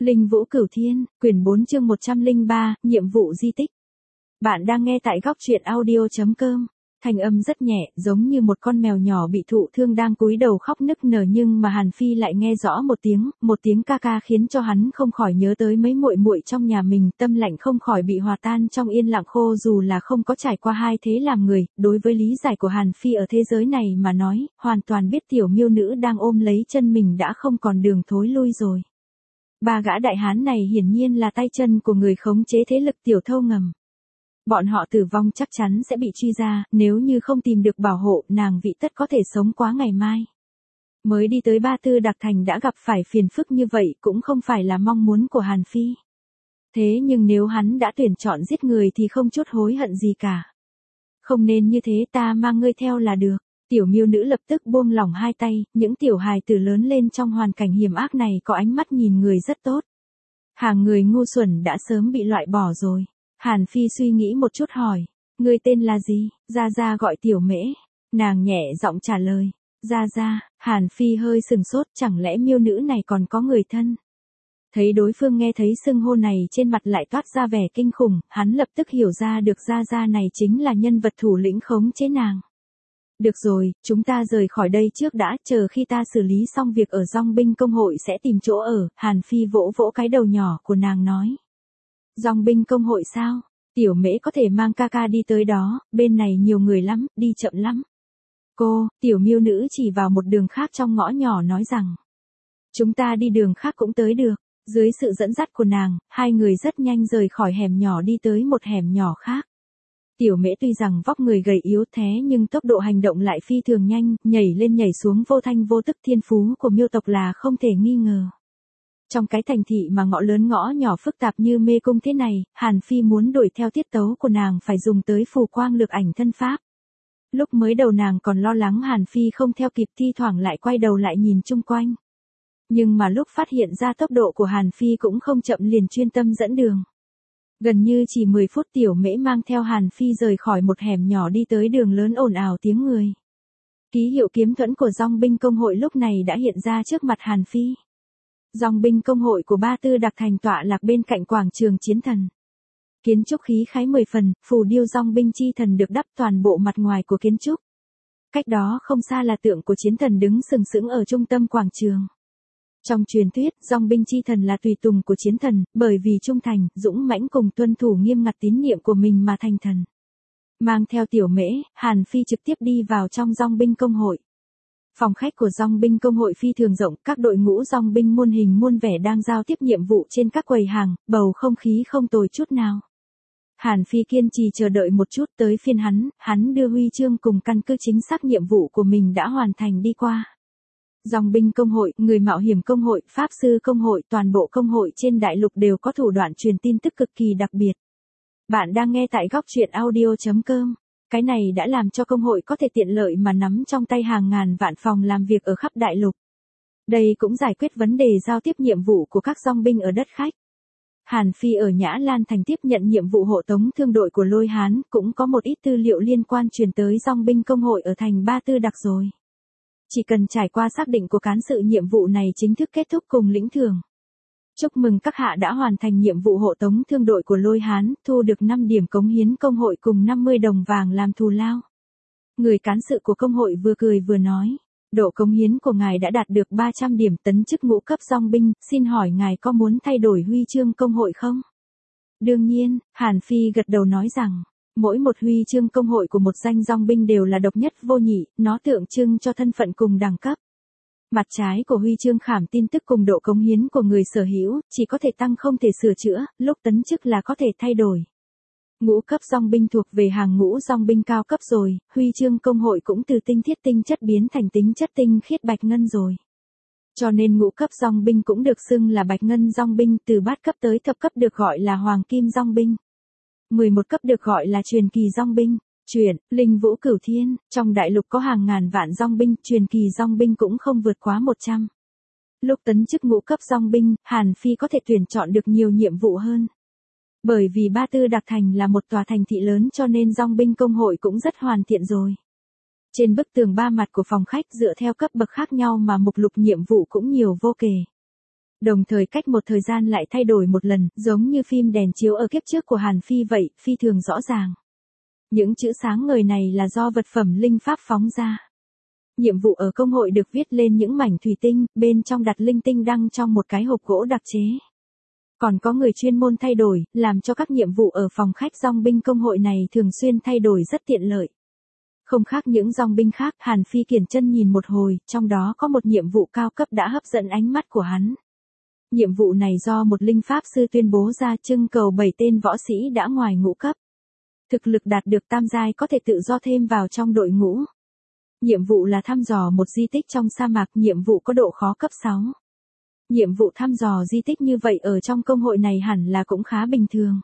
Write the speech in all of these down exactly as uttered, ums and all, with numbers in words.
Linh Vũ Cửu Thiên, quyển bốn chương một trăm lẻ ba, nhiệm vụ di tích. Bạn đang nghe tại góc truyện audio chấm com. Thanh âm rất nhẹ, giống như một con mèo nhỏ bị thụ thương đang cúi đầu khóc nức nở, nhưng mà Hàn Phi lại nghe rõ một tiếng, một tiếng ca ca khiến cho hắn không khỏi nhớ tới mấy muội muội trong nhà mình, tâm lạnh không khỏi bị hòa tan trong yên lặng khô. Dù là không có trải qua hai thế làm người, đối với lý giải của Hàn Phi ở thế giới này mà nói, hoàn toàn biết tiểu miêu nữ đang ôm lấy chân mình đã không còn đường thối lui rồi. Ba gã đại hán này hiển nhiên là tay chân của người khống chế thế lực tiểu thâu ngầm. Bọn họ tử vong chắc chắn sẽ bị truy ra, nếu như không tìm được bảo hộ, nàng vị tất có thể sống quá ngày mai. Mới đi tới Ba Tư Đặc Thành đã gặp phải phiền phức như vậy cũng không phải là mong muốn của Hàn Phi. Thế nhưng nếu hắn đã tuyển chọn giết người thì không chút hối hận gì cả. Không nên như thế, ta mang ngươi theo là được. Tiểu miêu nữ lập tức buông lỏng hai tay, những tiểu hài tử lớn lên trong hoàn cảnh hiểm ác này có ánh mắt nhìn người rất tốt. Hàng người ngu xuẩn đã sớm bị loại bỏ rồi. Hàn Phi suy nghĩ một chút hỏi, ngươi tên là gì? Gia Gia gọi Tiểu Mễ. Nàng nhẹ giọng trả lời, Gia Gia. Hàn Phi hơi sừng sốt, chẳng lẽ miêu nữ này còn có người thân? Thấy đối phương nghe thấy xưng hô này trên mặt lại toát ra vẻ kinh khủng, hắn lập tức hiểu ra được Gia Gia này chính là nhân vật thủ lĩnh khống chế nàng. Được rồi, chúng ta rời khỏi đây trước đã, chờ khi ta xử lý xong việc ở Dòng binh công hội sẽ tìm chỗ ở. Hàn Phi vỗ vỗ cái đầu nhỏ của nàng nói. Dòng binh công hội sao? Tiểu Mễ có thể mang ca ca đi tới đó, bên này nhiều người lắm, đi chậm lắm. Cô, tiểu miêu nữ chỉ vào một đường khác trong ngõ nhỏ nói rằng. Chúng ta đi đường khác cũng tới được. Dưới sự dẫn dắt của nàng, hai người rất nhanh rời khỏi hẻm nhỏ đi tới một hẻm nhỏ khác. Tiểu Mễ tuy rằng vóc người gầy yếu thế nhưng tốc độ hành động lại phi thường nhanh, nhảy lên nhảy xuống vô thanh vô tức, thiên phú của miêu tộc là không thể nghi ngờ. Trong cái thành thị mà ngõ lớn ngõ nhỏ phức tạp như mê cung thế này, Hàn Phi muốn đuổi theo tiết tấu của nàng phải dùng tới phù quang lược ảnh thân pháp. Lúc mới đầu nàng còn lo lắng Hàn Phi không theo kịp, thi thoảng lại quay đầu lại nhìn chung quanh. Nhưng mà lúc phát hiện ra tốc độ của Hàn Phi cũng không chậm liền chuyên tâm dẫn đường. Gần như chỉ mười phút Tiểu Mễ mang theo Hàn Phi rời khỏi một hẻm nhỏ đi tới đường lớn ồn ào tiếng người. Ký hiệu kiếm thuẫn của Dòng binh công hội lúc này đã hiện ra trước mặt Hàn Phi. Dòng binh công hội của Ba Tư Đặc Thành tọa lạc bên cạnh quảng trường chiến thần. Kiến trúc khí khái mười phần, phù điêu dòng binh chi thần được đắp toàn bộ mặt ngoài của kiến trúc. Cách đó không xa là tượng của chiến thần đứng sừng sững ở trung tâm quảng trường. Trong truyền thuyết, dòng binh chi thần là tùy tùng của chiến thần, bởi vì trung thành, dũng mãnh cùng tuân thủ nghiêm ngặt tín niệm của mình mà thành thần. Mang theo Tiểu Mễ, Hàn Phi trực tiếp đi vào trong dòng binh công hội. Phòng khách của dòng binh công hội phi thường rộng, các đội ngũ dòng binh muôn hình muôn vẻ đang giao tiếp nhiệm vụ trên các quầy hàng, bầu không khí không tồi chút nào. Hàn Phi kiên trì chờ đợi một chút, tới phiên hắn, hắn đưa huy chương cùng căn cứ chính xác nhiệm vụ của mình đã hoàn thành đi qua. Dòng binh công hội, người mạo hiểm công hội, pháp sư công hội, toàn bộ công hội trên đại lục đều có thủ đoạn truyền tin tức cực kỳ đặc biệt. Bạn đang nghe tại góc truyện audio chấm com. Cái này đã làm cho công hội có thể tiện lợi mà nắm trong tay hàng ngàn vạn phòng làm việc ở khắp đại lục. Đây cũng giải quyết vấn đề giao tiếp nhiệm vụ của các dòng binh ở đất khách. Hàn Phi ở Nhã Lan Thành tiếp nhận nhiệm vụ hộ tống thương đội của Lôi Hán, cũng có một ít tư liệu liên quan truyền tới dòng binh công hội ở thành Ba Tư Đặc rồi. Chỉ cần trải qua xác định của cán sự, nhiệm vụ này chính thức kết thúc cùng lĩnh thưởng. Chúc mừng các hạ đã hoàn thành nhiệm vụ hộ tống thương đội của Lôi Hán, thu được năm điểm cống hiến công hội cùng năm mươi đồng vàng làm thù lao. Người cán sự của công hội vừa cười vừa nói, độ cống hiến của ngài đã đạt được ba trăm điểm, tấn chức ngũ cấp dòng binh, xin hỏi ngài có muốn thay đổi huy chương công hội không? Đương nhiên, Hàn Phi gật đầu nói rằng, mỗi một huy chương công hội của một danh dòng binh đều là độc nhất vô nhị, nó tượng trưng cho thân phận cùng đẳng cấp. Mặt trái của huy chương khảm tin tức cùng độ cống hiến của người sở hữu, chỉ có thể tăng không thể sửa chữa, lúc tấn chức là có thể thay đổi. Ngũ cấp dòng binh thuộc về hàng ngũ dòng binh cao cấp rồi, huy chương công hội cũng từ tinh thiết tinh chất biến thành tính chất tinh khiết bạch ngân rồi. Cho nên ngũ cấp dòng binh cũng được xưng là bạch ngân dòng binh, từ bát cấp tới thập cấp được gọi là hoàng kim dòng binh. mười một cấp được gọi là truyền kỳ dòng binh. Chuyện, Linh Vũ Cửu Thiên, trong đại lục có hàng ngàn vạn dòng binh, truyền kỳ dòng binh cũng không vượt quá một trăm. Lúc tấn chức ngũ cấp dòng binh, Hàn Phi có thể tuyển chọn được nhiều nhiệm vụ hơn. Bởi vì Ba Tư Đặc Thành là một tòa thành thị lớn cho nên dòng binh công hội cũng rất hoàn thiện rồi. Trên bức tường ba mặt của phòng khách dựa theo cấp bậc khác nhau mà mục lục nhiệm vụ cũng nhiều vô kể. Đồng thời cách một thời gian lại thay đổi một lần, giống như phim đèn chiếu ở kiếp trước của Hàn Phi vậy, phi thường rõ ràng. Những chữ sáng ngời này là do vật phẩm linh pháp phóng ra. Nhiệm vụ ở công hội được viết lên những mảnh thủy tinh, bên trong đặt linh tinh đăng trong một cái hộp gỗ đặc chế. Còn có người chuyên môn thay đổi, làm cho các nhiệm vụ ở phòng khách dòng binh công hội này thường xuyên thay đổi rất tiện lợi. Không khác những dòng binh khác, Hàn Phi kiểng chân nhìn một hồi, trong đó có một nhiệm vụ cao cấp đã hấp dẫn ánh mắt của hắn. Nhiệm vụ này do một linh pháp sư tuyên bố ra, trưng cầu bảy tên võ sĩ đã ngoài ngũ cấp. Thực lực đạt được tam giai có thể tự do thêm vào trong đội ngũ. Nhiệm vụ là thăm dò một di tích trong sa mạc, nhiệm vụ có độ khó cấp sáu. Nhiệm vụ thăm dò di tích như vậy ở trong công hội này hẳn là cũng khá bình thường.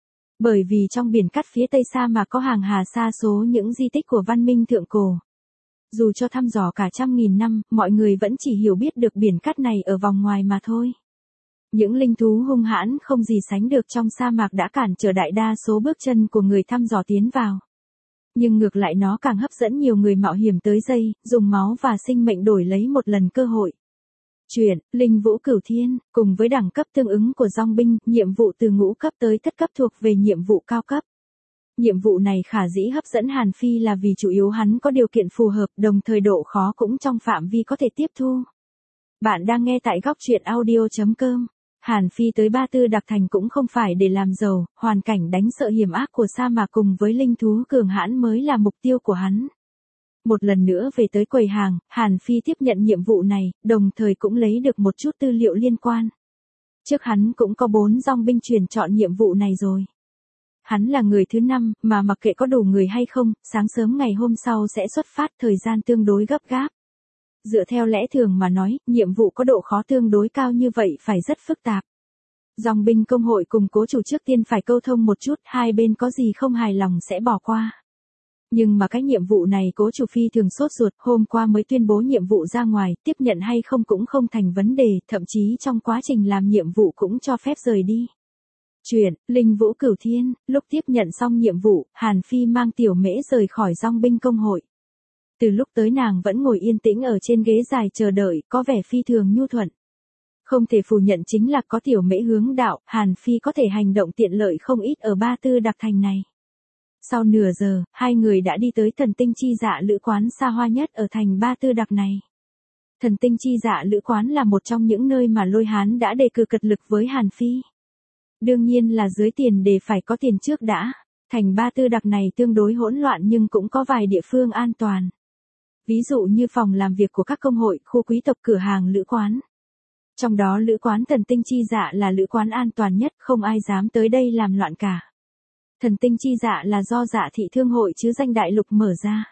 Bởi vì trong biển cắt phía tây sa mạc có hàng hà sa số những di tích của văn minh thượng cổ. Dù cho thăm dò cả trăm nghìn năm, mọi người vẫn chỉ hiểu biết được biển cắt này ở vòng ngoài mà thôi. Những linh thú hung hãn không gì sánh được trong sa mạc đã cản trở đại đa số bước chân của người thăm dò tiến vào. Nhưng ngược lại nó càng hấp dẫn nhiều người mạo hiểm tới dây, dùng máu và sinh mệnh đổi lấy một lần cơ hội. Chuyện, Linh Vũ Cửu Thiên, cùng với đẳng cấp tương ứng của dòng binh, nhiệm vụ từ ngũ cấp tới thất cấp thuộc về nhiệm vụ cao cấp. Nhiệm vụ này khả dĩ hấp dẫn Hàn Phi là vì chủ yếu hắn có điều kiện phù hợp, đồng thời độ khó cũng trong phạm vi có thể tiếp thu. Bạn đang nghe tại góc truyện audio chấm com. Hàn Phi tới Ba Tư Đặc Thành cũng không phải để làm giàu, hoàn cảnh đánh sợ hiểm ác của sa mạc cùng với linh thú cường hãn mới là mục tiêu của hắn. Một lần nữa về tới quầy hàng, Hàn Phi tiếp nhận nhiệm vụ này, đồng thời cũng lấy được một chút tư liệu liên quan. Trước hắn cũng có bốn dòng binh truyền chọn nhiệm vụ này rồi. Hắn là người thứ năm, mà mặc kệ có đủ người hay không, sáng sớm ngày hôm sau sẽ xuất phát, thời gian tương đối gấp gáp. Dựa theo lẽ thường mà nói, nhiệm vụ có độ khó tương đối cao như vậy phải rất phức tạp. Dòng binh công hội cùng cố chủ trước tiên phải câu thông một chút, hai bên có gì không hài lòng sẽ bỏ qua. Nhưng mà cái nhiệm vụ này cố chủ phi thường sốt ruột, hôm qua mới tuyên bố nhiệm vụ ra ngoài, tiếp nhận hay không cũng không thành vấn đề, thậm chí trong quá trình làm nhiệm vụ cũng cho phép rời đi. Chuyện, Linh Vũ Cửu Thiên, lúc tiếp nhận xong nhiệm vụ, Hàn Phi mang tiểu mễ rời khỏi dòng binh công hội. Từ lúc tới nàng vẫn ngồi yên tĩnh ở trên ghế dài chờ đợi, có vẻ phi thường nhu thuận. Không thể phủ nhận chính là có tiểu mễ hướng đạo, Hàn Phi có thể hành động tiện lợi không ít ở Ba Tư Đặc Thành này. Sau nửa giờ, hai người đã đi tới thần tinh chi dạ lữ quán xa hoa nhất ở thành Ba Tư Đặc này. Thần tinh chi dạ lữ quán là một trong những nơi mà Lôi Hán đã đề cử cật lực với Hàn Phi. Đương nhiên là dưới tiền đề phải có tiền trước đã. Thành Ba Tư Đặc này tương đối hỗn loạn nhưng cũng có vài địa phương an toàn. Ví dụ như phòng làm việc của các công hội, khu quý tộc, cửa hàng lữ quán. Trong đó lữ quán thần tinh chi dạ là lữ quán an toàn nhất, không ai dám tới đây làm loạn cả. Thần tinh chi dạ là do Dạ Thị Thương hội chứ danh đại lục mở ra.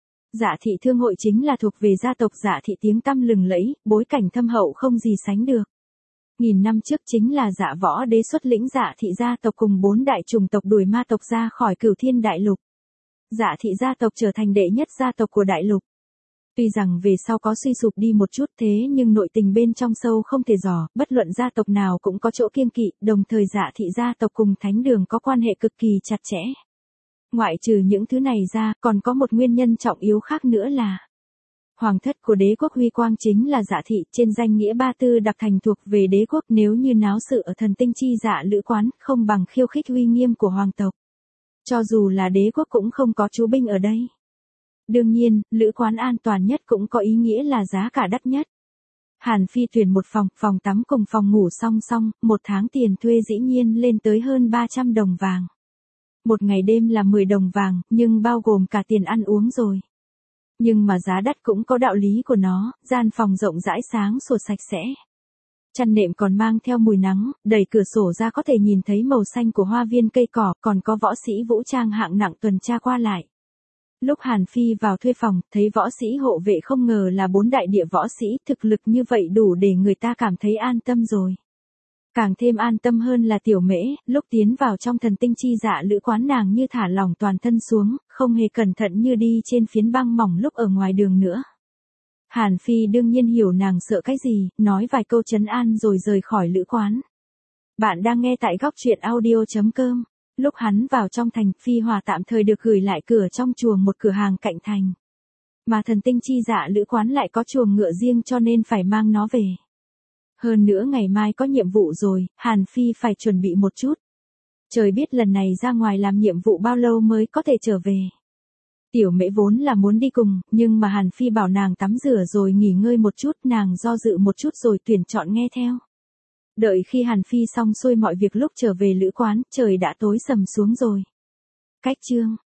Dạ Thị Thương hội chính là thuộc về gia tộc Dạ Thị tiếng tăm lừng lẫy, bối cảnh thâm hậu không gì sánh được. Nghìn năm trước chính là Dạ Võ Đế xuất lĩnh Dạ Thị gia tộc cùng bốn đại chủng tộc đuổi ma tộc ra khỏi Cửu Thiên đại lục. Dạ Thị gia tộc trở thành đệ nhất gia tộc của đại lục. Tuy rằng về sau có suy sụp đi một chút thế nhưng nội tình bên trong sâu không thể dò, bất luận gia tộc nào cũng có chỗ kiêng kỵ, đồng thời Dạ Thị gia tộc cùng thánh đường có quan hệ cực kỳ chặt chẽ. Ngoại trừ những thứ này ra, còn có một nguyên nhân trọng yếu khác nữa là hoàng thất của đế quốc Huy Quang chính là Dạ Thị, trên danh nghĩa Ba Tư Đặc Thành thuộc về đế quốc, nếu như náo sự ở thần tinh chi dạ lữ quán, không bằng khiêu khích uy nghiêm của hoàng tộc. Cho dù là đế quốc cũng không có chú binh ở đây. Đương nhiên, lữ quán an toàn nhất cũng có ý nghĩa là giá cả đắt nhất. Hàn Phi tuyển một phòng, phòng tắm cùng phòng ngủ song song, một tháng tiền thuê dĩ nhiên lên tới hơn ba trăm đồng vàng. Một ngày đêm là mười đồng vàng, nhưng bao gồm cả tiền ăn uống rồi. Nhưng mà giá đắt cũng có đạo lý của nó, gian phòng rộng rãi sáng sủa sạch sẽ. Chăn nệm còn mang theo mùi nắng, đẩy cửa sổ ra có thể nhìn thấy màu xanh của hoa viên cây cỏ, còn có võ sĩ vũ trang hạng nặng tuần tra qua lại. Lúc Hàn Phi vào thuê phòng, thấy võ sĩ hộ vệ không ngờ là bốn đại địa võ sĩ, thực lực như vậy đủ để người ta cảm thấy an tâm rồi. Càng thêm an tâm hơn là tiểu mễ, lúc tiến vào trong thần tinh chi dạ lữ quán nàng như thả lỏng toàn thân xuống, không hề cẩn thận như đi trên phiến băng mỏng lúc ở ngoài đường nữa. Hàn Phi đương nhiên hiểu nàng sợ cái gì, nói vài câu trấn an rồi rời khỏi lữ quán. Bạn đang nghe tại góc truyện audio chấm com. Lúc hắn vào trong thành, Phi Hòa tạm thời được gửi lại cửa trong chuồng một cửa hàng cạnh thành. Mà thần tinh chi dạ lữ quán lại có chuồng ngựa riêng cho nên phải mang nó về. Hơn nữa ngày mai có nhiệm vụ rồi, Hàn Phi phải chuẩn bị một chút. Trời biết lần này ra ngoài làm nhiệm vụ bao lâu mới có thể trở về. Tiểu Mễ vốn là muốn đi cùng, nhưng mà Hàn Phi bảo nàng tắm rửa rồi nghỉ ngơi một chút, nàng do dự một chút rồi tuyển chọn nghe theo. Đợi khi Hàn Phi xong xuôi mọi việc lúc trở về lữ quán, trời đã tối sầm xuống rồi. Cách chương